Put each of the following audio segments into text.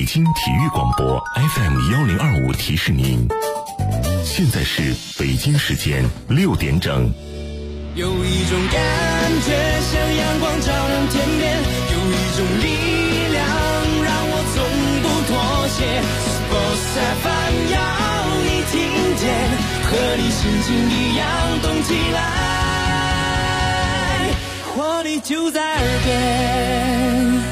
京体育广播 FM1025提示您，现在是北京时间6点整。 有一种感觉像阳光照亮天边，有一种力量让我从不妥协。Sports FM 要你听见，和你心情一样动起来，活力就在耳边。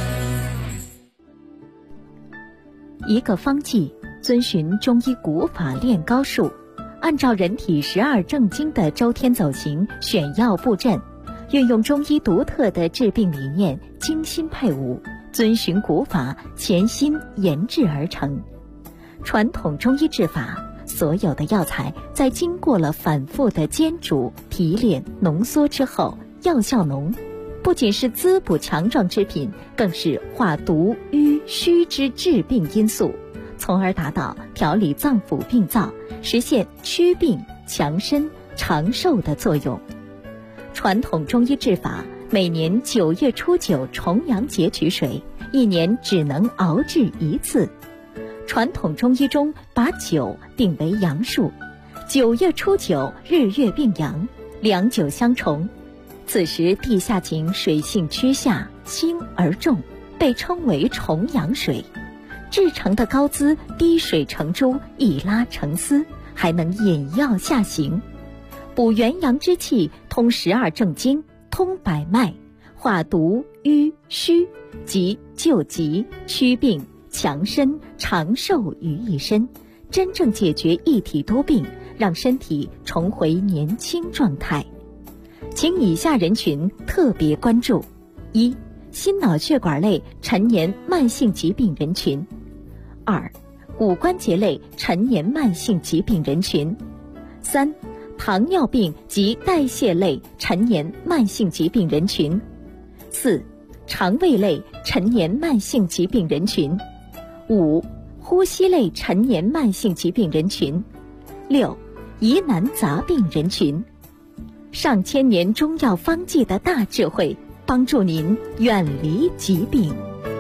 一个方剂遵循中医古法练高术，按照人体12正经的周天走形选药布阵，运用中医独特的治病理念，精心配伍，遵循古法，潜心研制而成。传统中医治法，所有的药材在经过了反复的煎煮、提炼、浓缩之后，药效浓，不仅是滋补强壮之品，更是化毒瘀虚之治病因素，从而达到调理脏腑病灶，实现祛病强身长寿的作用。传统中医治法，每年9月初9重阳节取水，一年只能熬制一次。传统中医中把9定为阳数，9月初9日月并阳，两9相重。此时地下井水性趋下，轻而重，被称为重阳水。制成的膏滋滴水成珠，一拉成丝，还能引药下行，补元阳之气，通12正经，通百脉，化毒瘀虚，即救急祛病强身长寿于一身，真正解决一体多病，让身体重回年轻状态。请以下人群特别关注：一、心脑血管类陈年慢性疾病人群；二、骨关节类陈年慢性疾病人群；三、糖尿病及代谢类陈年慢性疾病人群；四、肠胃类陈年慢性疾病人群；五、呼吸类陈年慢性疾病人群；六、疑难杂病人群。上千年中药方剂的大智慧，帮助您远离疾病。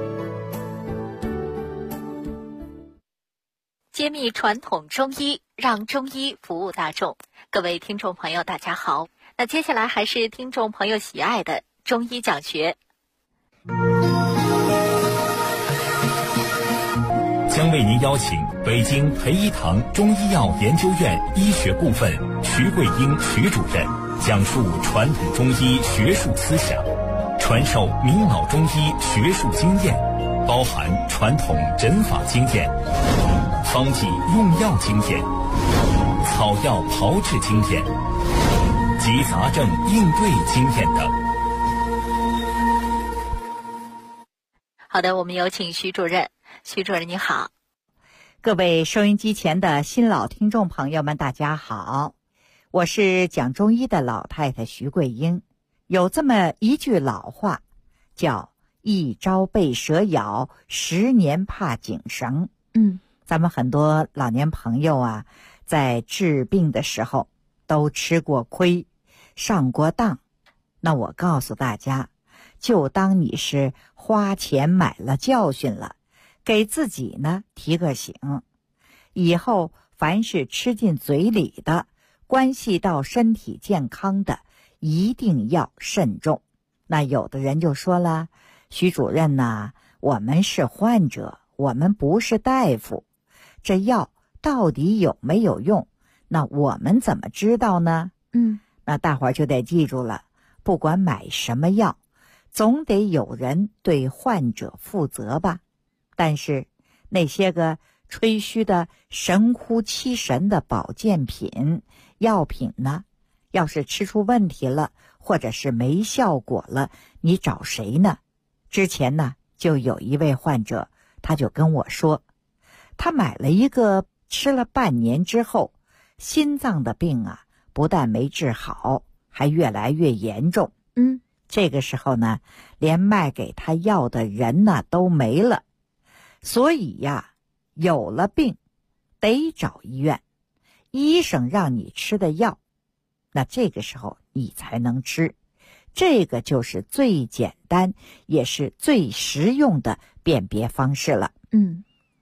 揭秘传统中医，让中医服务大众。各位听众朋友大家好，那接下来还是听众朋友喜爱的中医讲学。 将为您邀请北京培一堂中医药研究院医学部分徐桂英徐主任讲述传统中医学术思想，传授明老中医学术经验，包含传统诊法经验、方剂用药经验、草药炮制经验及杂症应对经验等。 好的，我们有请徐主任。徐主任你好。 各位收音机前的新老听众朋友们大家好，我是讲中医的老太太徐桂英。有这么一句老话，叫一朝被蛇咬，10年怕井绳。咱们很多老年朋友啊，在治病的时候都吃过亏，上过当。那我告诉大家，就当你是花钱买了教训了，给自己呢提个醒，以后凡是吃进嘴里的，关系到身体健康的，一定要慎重。那有的人就说了，徐主任呐，我们是患者，我们不是大夫，这药到底有没有用，那我们怎么知道呢？那大伙儿就得记住了，不管买什么药，总得有人对患者负责吧。但是那些个吹嘘的神乎其神的保健品药品呢，要是吃出问题了，或者是没效果了，你找谁呢？之前呢就有一位患者，他就跟我说，他买了一个，吃了半年之后，心脏的病啊不但没治好，还越来越严重。这个时候呢，连卖给他药的人呢都没了。所以呀，有了病得找医院，医生让你吃的药，那这个时候你才能吃。这个就是最简单也是最实用的辨别方式了。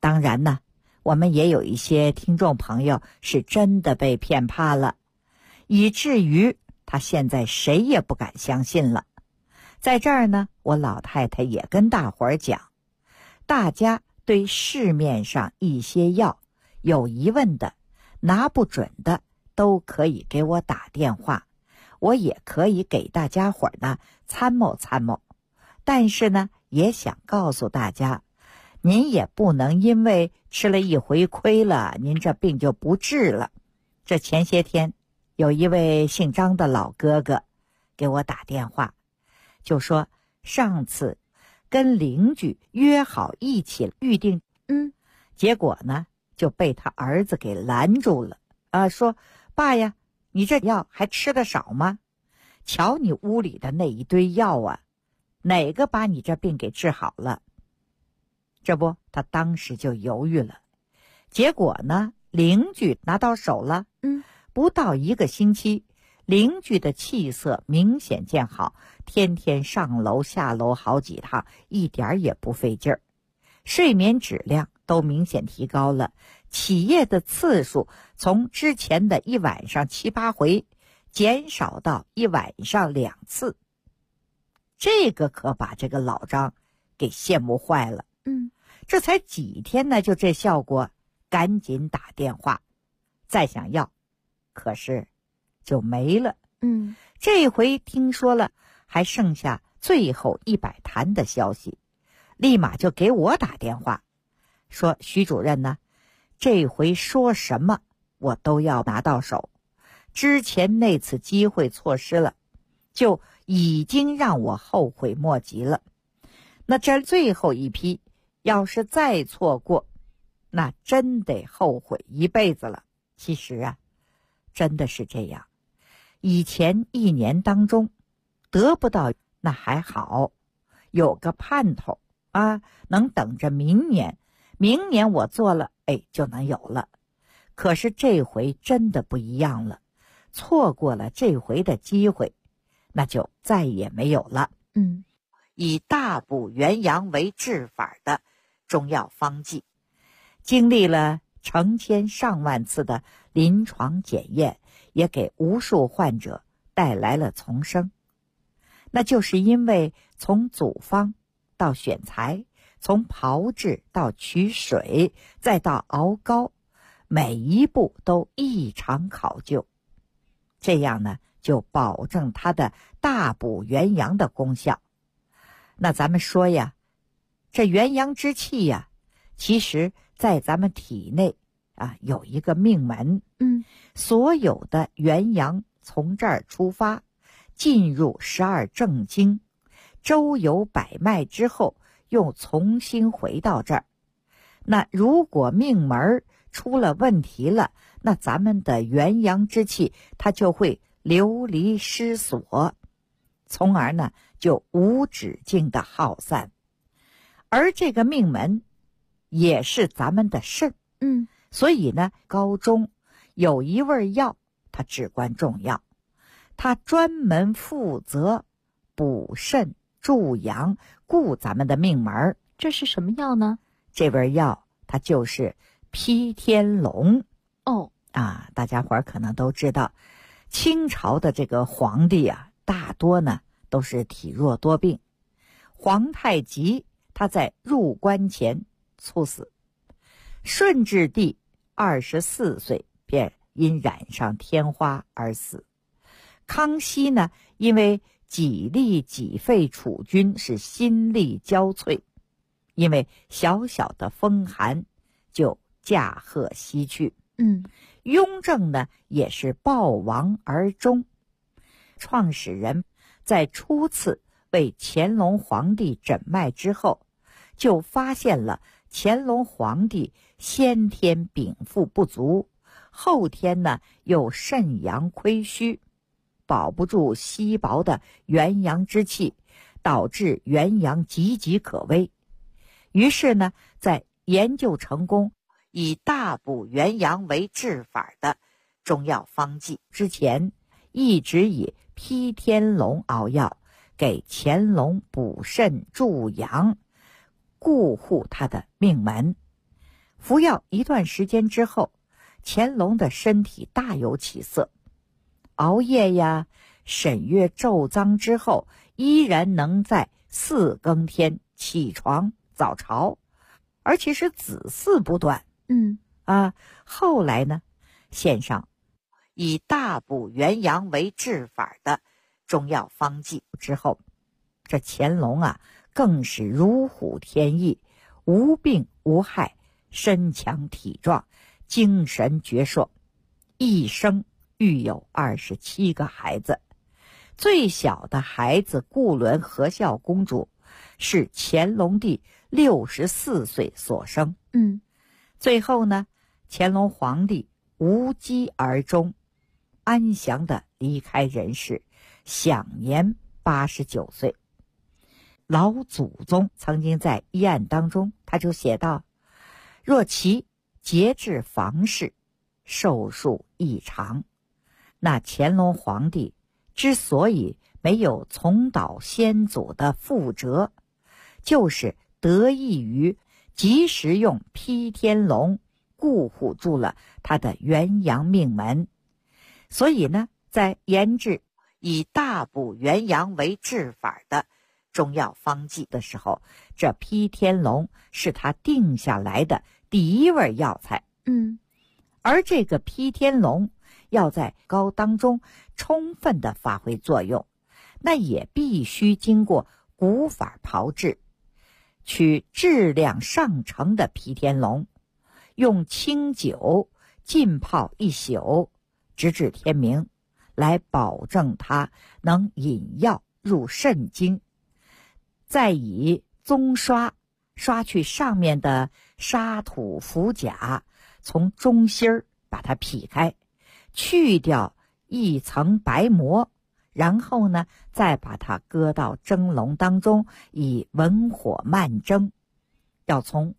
当然呢，我们也有一些听众朋友是真的被骗怕了，以至于他现在谁也不敢相信了。在这儿呢，我老太太也跟大伙儿讲，大家对市面上一些药有疑问的、拿不准的，都可以给我打电话，我也可以给大家伙儿呢参谋参谋。但是呢，也想告诉大家，您也不能因为吃了一回亏了，您这病就不治了。这前些天有一位姓张的老哥哥给我打电话，就说上次跟邻居约好一起预定，结果呢就被他儿子给拦住了说爸呀，你这药还吃得少吗？瞧你屋里的那一堆药啊，哪个把你这病给治好了？这不，他当时就犹豫了。结果呢，邻居拿到手了，不到1个星期，邻居的气色明显见好，天天上楼下楼好几趟，一点也不费劲儿，睡眠质量都明显提高了，起夜的次数从之前的一晚上7、8回减少到一晚上2次。这个可把这个老张给羡慕坏了。这才几天呢，就这效果，赶紧打电话再想要，可是就没了。这回听说了还剩下最后100坛的消息，立马就给我打电话说，徐主任呢，这回说什么我都要拿到手，之前那次机会错失了，就已经让我后悔莫及了。那这最后一批要是再错过，那真得后悔一辈子了。其实啊，真的是这样，以前1年当中得不到那还好，有个盼头能等着明年我做了就能有了。可是这回真的不一样了，错过了这回的机会，那就再也没有了。以大补元阳为治法的中药方剂，经历了成千上万次的临床检验，也给无数患者带来了重生。那就是因为从组方到选材，从炮制到取水，再到熬膏，每一步都异常考究，这样呢就保证它的大补元阳的功效。那咱们说呀，这元阳之气呀，其实在咱们体内有一个命门，所有的元阳从这儿出发，进入12正经，周游百脉之后，又重新回到这儿。那如果命门出了问题了，那咱们的元阳之气它就会流离失所，从而呢就无止境的耗散。而这个命门也是咱们的肾，所以呢高中有一味药它至关重要，它专门负责补肾助阳固咱们的命门。 这是什么药呢？ 这味药它就是披天龙。大家伙儿可能都知道，清朝的这个皇帝大多呢都是体弱多病。皇太极他在入关前猝死，顺治帝24岁便因染上天花而死。康熙呢，因为己力己肺储君，是心力交瘁，因为小小的风寒就驾鹤西去。雍正呢也是暴亡而终。创始人在初次为乾隆皇帝诊脉之后，就发现了乾隆皇帝先天禀赋不足，后天呢又肾阳亏虚，保不住稀薄的元阳之气，导致元阳岌岌可危。于是呢，在研究成功以大补元阳为治法的中药方剂之前，一直以披天龙熬药给乾隆补肾助阳，固护他的命门。 服药一段时间之后，乾隆的身体大有起色，熬夜呀，审阅咒脏之后，依然能在4更天起床早朝，而且是子嗣不断。后来呢，献上以大补元阳为治法的中药方剂之后，这乾隆啊，更是如虎添翼，无病无害，身强体壮，精神矍铄，一生育有27个孩子。最小的孩子固伦和孝公主是乾隆帝64岁所生。最后呢，乾隆皇帝无疾而终，安详地离开人世，享年89岁。老祖宗曾经在医案当中，他就写道：若其节制房事，寿数亦长。那乾隆皇帝之所以没有重蹈先祖的覆辙，就是得益于及时用披天龙固护住了他的元阳命门。所以呢，在研制以大补元阳为治法的中药方剂的时候，这披天龙是他定下来的第一味药材。而这个披天龙要在膏当中充分的发挥作用，那也必须经过古法炮制，取质量上乘的披天龙，用清酒浸泡1宿，直至天明，来保证它能引药入肾经，再以棕刷刷去上面的沙土浮甲，从中心儿把它劈开，去掉一层白膜，然后呢，再把它搁到蒸笼当中，以文火慢蒸，要从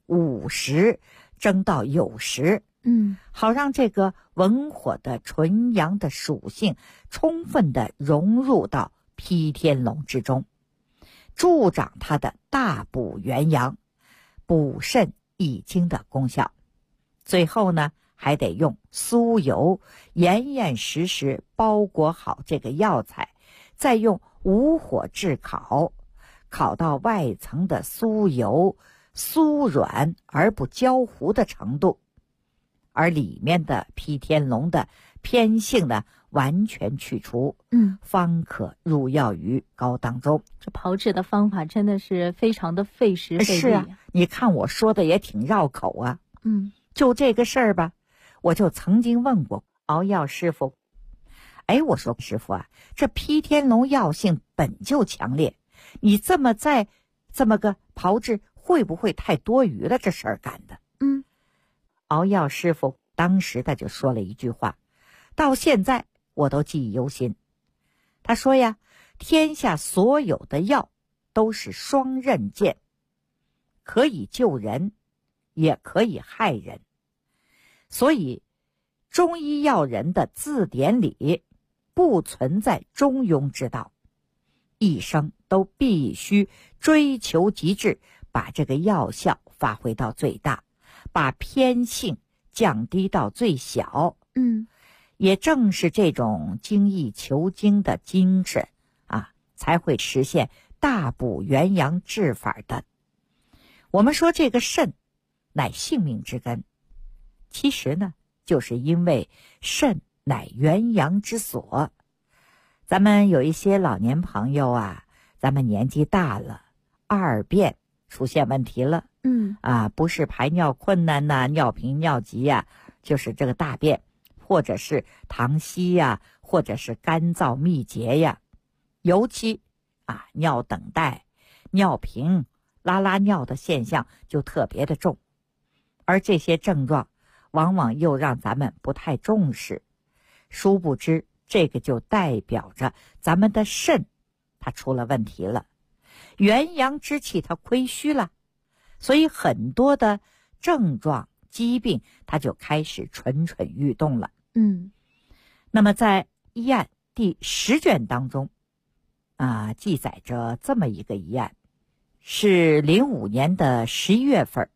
50蒸到90，好让这个文火的纯阳的属性充分的融入到披天龙之中，助长它的大补元阳、补肾益精的功效。最后呢，还得用酥油严严实实包裹好这个药材，再用无火炙烤，烤到外层的酥油酥软而不焦糊的程度，而里面的披天龙的偏性呢，完全去除，方可入药于膏当中。 这炮制的方法真的是非常的费时费力。 是啊，你看我说的也挺绕口啊。就这个事儿吧，我就曾经问过熬药师傅，我说师傅啊，这披天龙药性本就强烈，你这么个炮制，会不会太多余了？这事儿干的。熬药师傅当时他就说了一句话，到现在我都记忆犹新。他说呀，天下所有的药都是双刃剑，可以救人，也可以害人。所以中医药人的字典里不存在中庸之道，一生都必须追求极致，把这个药效发挥到最大，把偏性降低到最小。也正是这种精益求精的精神啊，才会实现大补元阳治法的。我们说这个肾乃性命之根，其实呢，就是因为肾乃元阳之所。咱们有一些老年朋友啊，咱们年纪大了，二便出现问题了，不是排尿困难呐、尿频尿急呀，就是这个大便，或者是溏稀呀，或者是干燥秘结呀，尤其尿等待、尿频、拉尿的现象就特别的重，而这些症状往往又让咱们不太重视，殊不知这个就代表着咱们的肾它出了问题了，元阳之气它亏虚了，所以很多的症状疾病它就开始蠢蠢欲动了。那么在医案第10卷当中记载着这么一个医案，是05年的11月份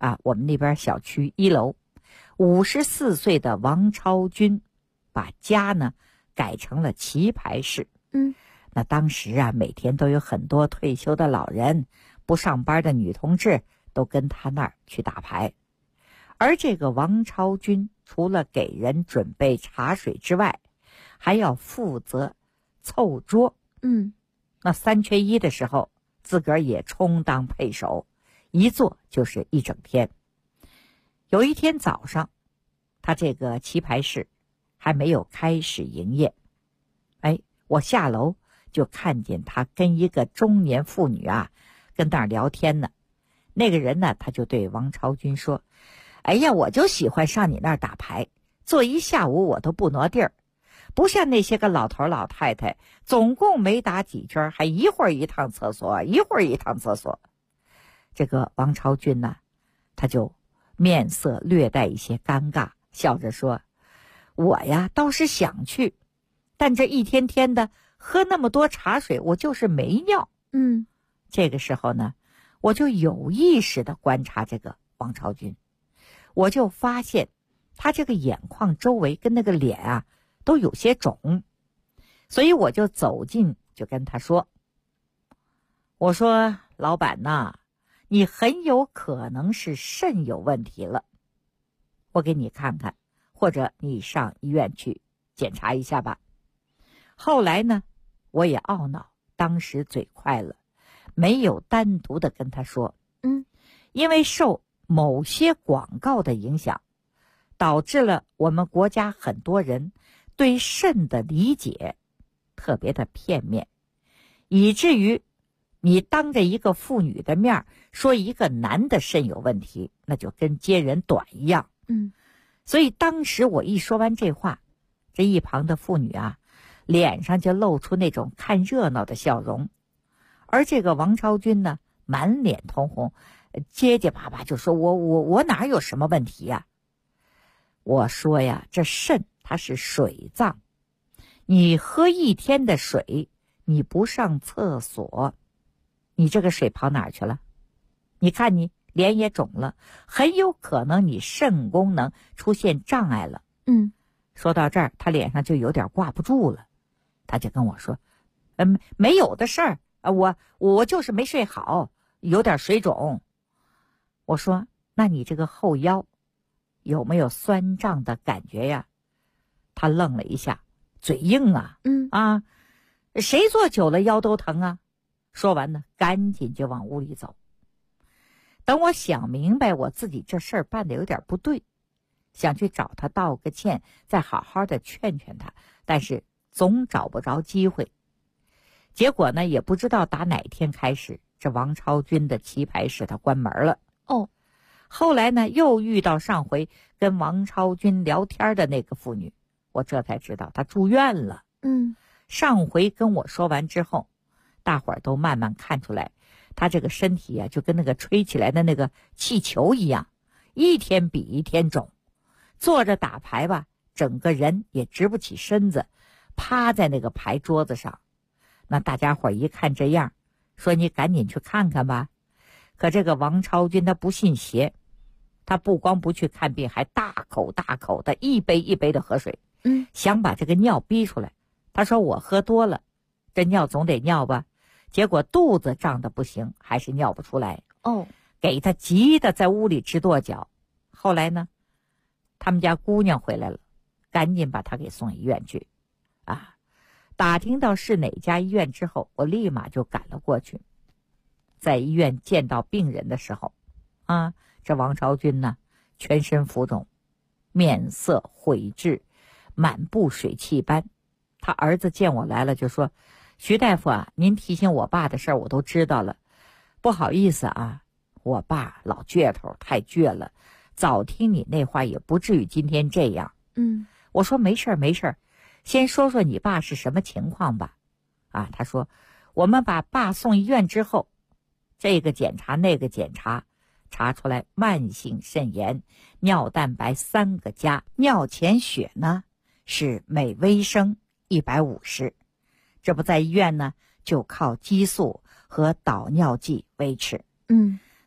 我们那边小区1楼，54岁的王超军把家呢改成了棋牌室。那当时每天都有很多退休的老人、不上班的女同志都跟他那儿去打牌。而这个王超军除了给人准备茶水之外，还要负责凑桌。那3缺1的时候，自个儿也充当配手，一坐就是一整天。有一天早上，他这个棋牌室还没有开始营业，我下楼就看见他跟一个中年妇女跟那儿聊天呢。那个人呢，他就对王超军说：哎呀，我就喜欢上你那儿打牌，坐一下午我都不挪地儿，不像那些个老头老太太，总共没打几圈，还一会儿一趟厕所，一会儿一趟厕所。这个王超军呢，他就面色略带一些尴尬，笑着说：我呀倒是想去，但这一天天的喝那么多茶水，我就是没尿。这个时候呢，我就有意识地观察这个王超军，我就发现他这个眼眶周围跟那个脸都有些肿，所以我就走近就跟他说：我说老板呐，你很有可能是肾有问题了，我给你看看，或者你上医院去检查一下吧。后来呢，我也懊恼当时嘴快了，没有单独的跟他说。因为受某些广告的影响，导致了我们国家很多人对肾的理解特别的片面，以至于你当着一个妇女的面说一个男的肾有问题，那就跟揭人短一样。所以当时我一说完这话，这一旁的妇女脸上就露出那种看热闹的笑容，而这个王超军呢，满脸通红，结结巴巴就说：我哪有什么问题呀？我说呀，这肾它是水脏，你喝一天的水，你不上厕所，你这个水跑哪儿去了？你看你脸也肿了，很有可能你肾功能出现障碍了。说到这儿，他脸上就有点挂不住了，他就跟我说：没有的事儿，我就是没睡好，有点水肿。我说：那你这个后腰有没有酸胀的感觉呀？他愣了一下，嘴硬谁坐久了腰都疼啊？说完呢，赶紧就往屋里走。等我想明白我自己这事儿办得有点不对，想去找他道个歉，再好好的劝劝他，但是总找不着机会。结果呢，也不知道打哪天开始，这王超军的棋牌室他关门了。后来呢，又遇到上回跟王超军聊天的那个妇女，我这才知道她住院了。上回跟我说完之后，大伙儿都慢慢看出来，她这个身体就跟那个吹起来的那个气球一样，一天比一天肿。坐着打牌吧，整个人也直不起身子，趴在那个牌桌子上。那大家伙一看这样，说你赶紧去看看吧。可这个王超军他不信邪，他不光不去看病，还大口大口的一杯一杯的喝水，想把这个尿逼出来。他说我喝多了，这尿总得尿吧，结果肚子胀得不行，还是尿不出来。给他急得在屋里直跺脚。后来呢，他们家姑娘回来了，赶紧把他给送医院去。打听到是哪家医院之后，我立马就赶了过去。在医院见到病人的时候，这王超军呢，全身浮肿，面色毁滞，满布水气斑。他儿子见我来了就说：徐大夫您提醒我爸的事儿我都知道了，不好意思我爸老倔头，太倔了，早听你那话也不至于今天这样。我说没事没事，先说说你爸是什么情况吧。他说我们把爸送医院之后，这个检查那个检查，查出来慢性肾炎，尿蛋白3个加，尿潜血呢是每微升150。这不在医院呢，就靠激素和导尿剂维持。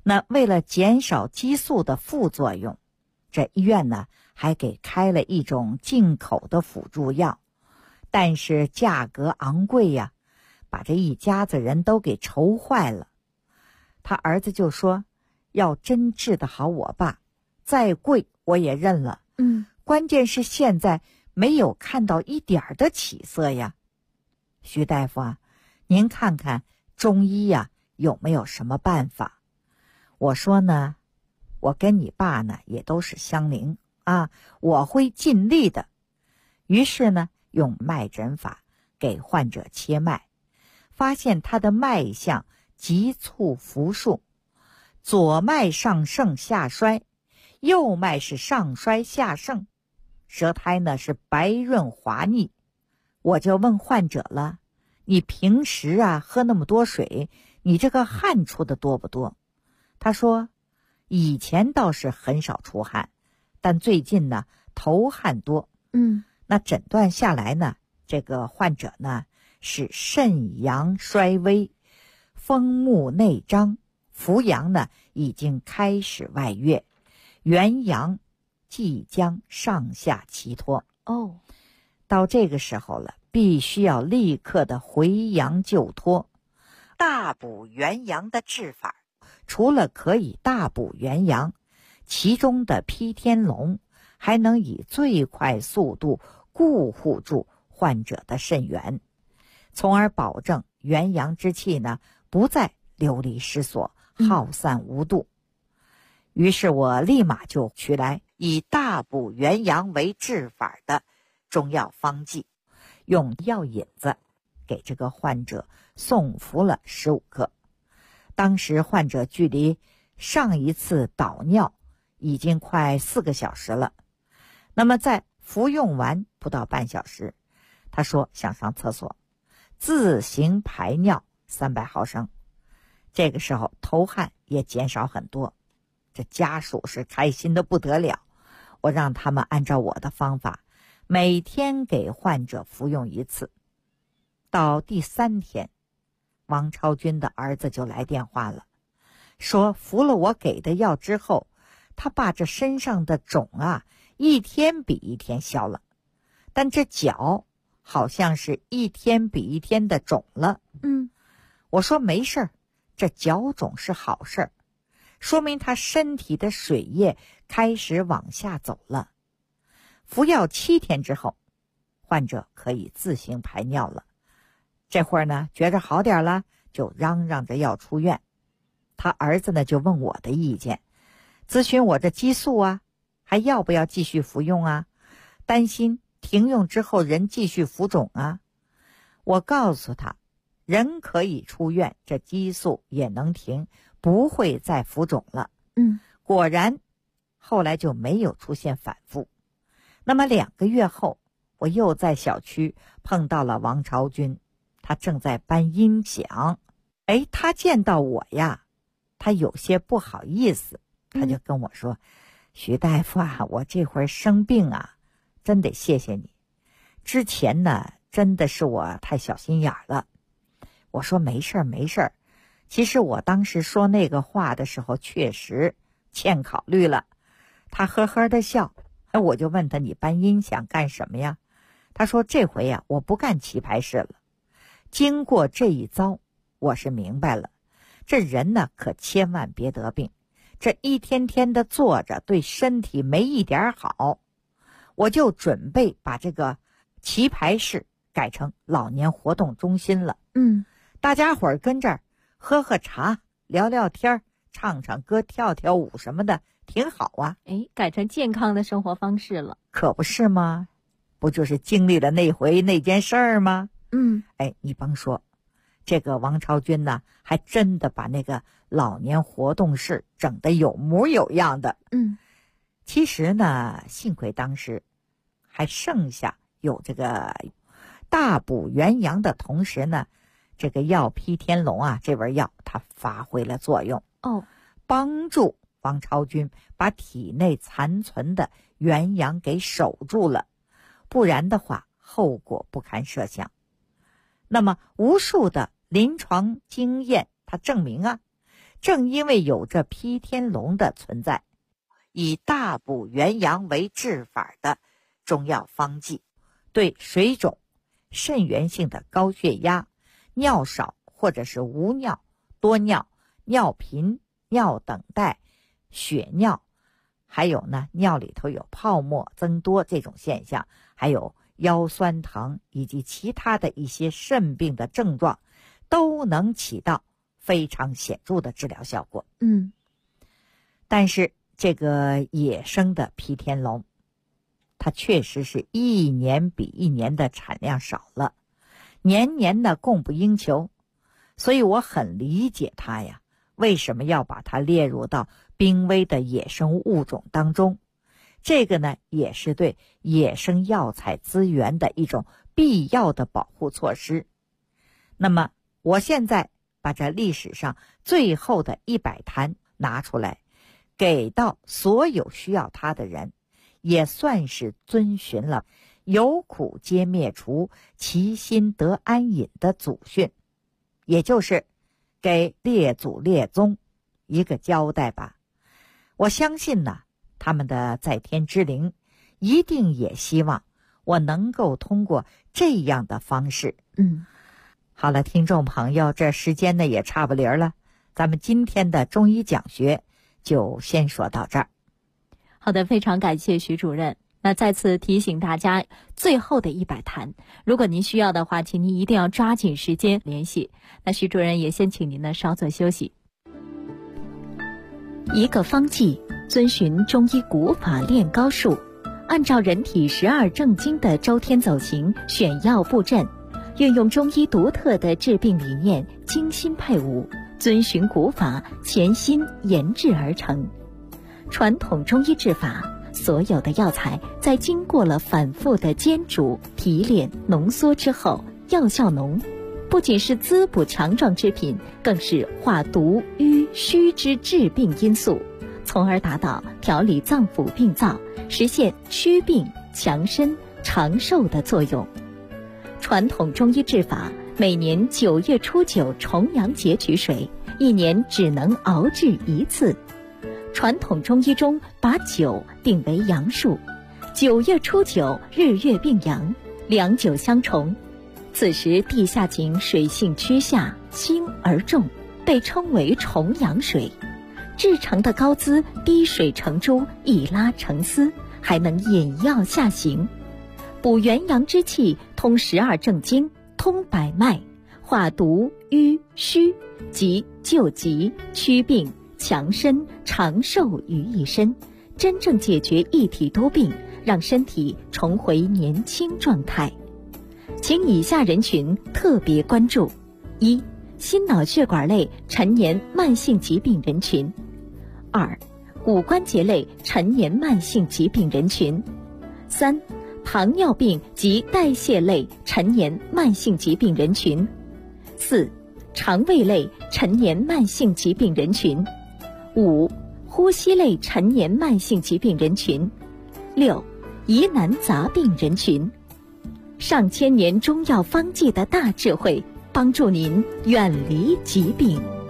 那为了减少激素的副作用，这医院呢还给开了一种进口的辅助药，但是价格昂贵呀，把这一家子人都给愁坏了。他儿子就说，要真治得好我爸，再贵我也认了。关键是现在没有看到一点的起色呀。徐大夫啊，您看看中医呀，有没有什么办法？我说呢，我跟你爸呢也都是相邻啊，我会尽力的。于是呢，用脉诊法给患者切脉，发现他的脉象急促浮数，左脉上盛下衰，右脉是上衰下盛，舌苔呢是白润滑腻。我就问患者了，你平时啊喝那么多水，你这个汗出的多不多？他说，以前倒是很少出汗，但最近呢头汗多。那诊断下来呢，这个患者呢是肾阳衰微，风木内张，扶阳呢已经开始外越，元阳即将上下齐脱。到这个时候了，必须要立刻的回阳救脱。大补元阳的治法，除了可以大补元阳，其中的披天龙还能以最快速度固护住患者的肾元，从而保证元阳之气呢不再流离失所，耗散无度。于是我立马就取来以大补元阳为治法的中药方剂，用药引子给这个患者送服了15克。当时患者距离上一次导尿已经快4个小时了，那么在服用完不到半小时，他说想上厕所，自行排尿300毫升。这个时候头汗也减少很多，这家属是开心的不得了。我让他们按照我的方法，每天给患者服用1次。到第3天，王超军的儿子就来电话了，说服了我给的药之后，他把这身上的肿啊一天比一天消了，但这脚好像是一天比一天的肿了。我说没事儿，这脚肿是好事儿，说明他身体的水液开始往下走了。服药7天之后，患者可以自行排尿了。这会儿呢，觉着好点了，就嚷嚷着要出院。他儿子呢就问我的意见，咨询我这激素啊，还要不要继续服用啊？担心停用之后人继续浮肿啊。我告诉他，人可以出院，这激素也能停，不会再浮肿了。果然后来就没有出现反复。那么2个月后，我又在小区碰到了王朝军，他正在搬音响。他见到我呀，他有些不好意思，他就跟我说，徐大夫啊，我这会儿生病啊，真得谢谢你。之前呢，真的是我太小心眼了。我说没事儿没事儿，其实我当时说那个话的时候确实欠考虑了。他呵呵的笑。我就问他，你搬音响干什么呀？他说这回呀，我不干棋牌室了。经过这一遭，我是明白了，这人呢可千万别得病，这一天天的坐着对身体没一点好。我就准备把这个棋牌室改成老年活动中心了。大家伙儿跟这儿喝喝茶，聊聊天，唱唱歌，跳跳舞什么的，挺好啊。 改成健康的生活方式了。 可不是吗？不就是经历了那回那件事儿吗？你甭说，这个王朝军呢，还真的把那个老年活动室整得有模有样的。其实呢，幸亏当时还剩下有这个大补元阳的同时呢，这个药披天龙啊，这味药它发挥了作用，帮助王超军把体内残存的元阳给守住了，不然的话后果不堪设想。那么无数的临床经验它证明啊， 正因为有着披天龙的存在，以大补元阳为治法的中药方剂，对水肿、肾源性的高血压、尿少或者是无尿、多尿、尿频、尿等待、血尿，还有呢尿里头有泡沫增多这种现象，还有腰酸疼以及其他的一些肾病的症状，都能起到非常显著的治疗效果。但是这个野生的披天龙，它确实是一年比一年的产量少了，年年的供不应求，所以我很理解它呀，为什么要把它列入到濒危的野生物种当中。这个呢，也是对野生药材资源的一种必要的保护措施。那么我现在把这历史上最后的100坛拿出来，给到所有需要它的人，也算是遵循了有苦皆灭除，其心得安隐的祖训，也就是给列祖列宗一个交代吧。我相信呢，他们的在天之灵一定也希望我能够通过这样的方式。好了，听众朋友，这时间呢也差不离了，咱们今天的中医讲学就先说到这儿。 好的，非常感谢徐主任。那再次提醒大家，最后的100坛，如果您需要的话，请您一定要抓紧时间联系。那徐主任也先请您呢稍作休息。一个方剂，遵循中医古法炼膏术，按照人体12正经的周天走形选药布阵，运用中医独特的治病理念，精心配伍，遵循古法，潜心研制而成。传统中医治法，所有的药材在经过了反复的煎煮、提炼、浓缩之后，药效浓，不仅是滋补强壮之品，更是化毒瘀虚之治病因素，从而达到调理脏腑病灶，实现祛病强身长寿的作用。传统中医治法，每年9月初9重阳节取水，一年只能熬制一次。传统中医中把9定为阳数，9月初9日月并阳，两9相重，此时地下井水性趋下，轻而重，被称为重阳水。制成的膏滋滴水成珠，一拉成丝，还能引药下行，补元阳之气，通12正经，通百脉，化毒瘀虚，即救急祛病强身长寿于一身，真正解决一体多病，让身体重回年轻状态。请以下人群特别关注：一、心脑血管类陈年慢性疾病人群；二、骨关节类陈年慢性疾病人群；三、糖尿病及代谢类陈年慢性疾病人群；四、肠胃类陈年慢性疾病人群；五、呼吸类陈年慢性疾病人群；六、疑难杂病人群。上千年中药方剂的大智慧，帮助您远离疾病。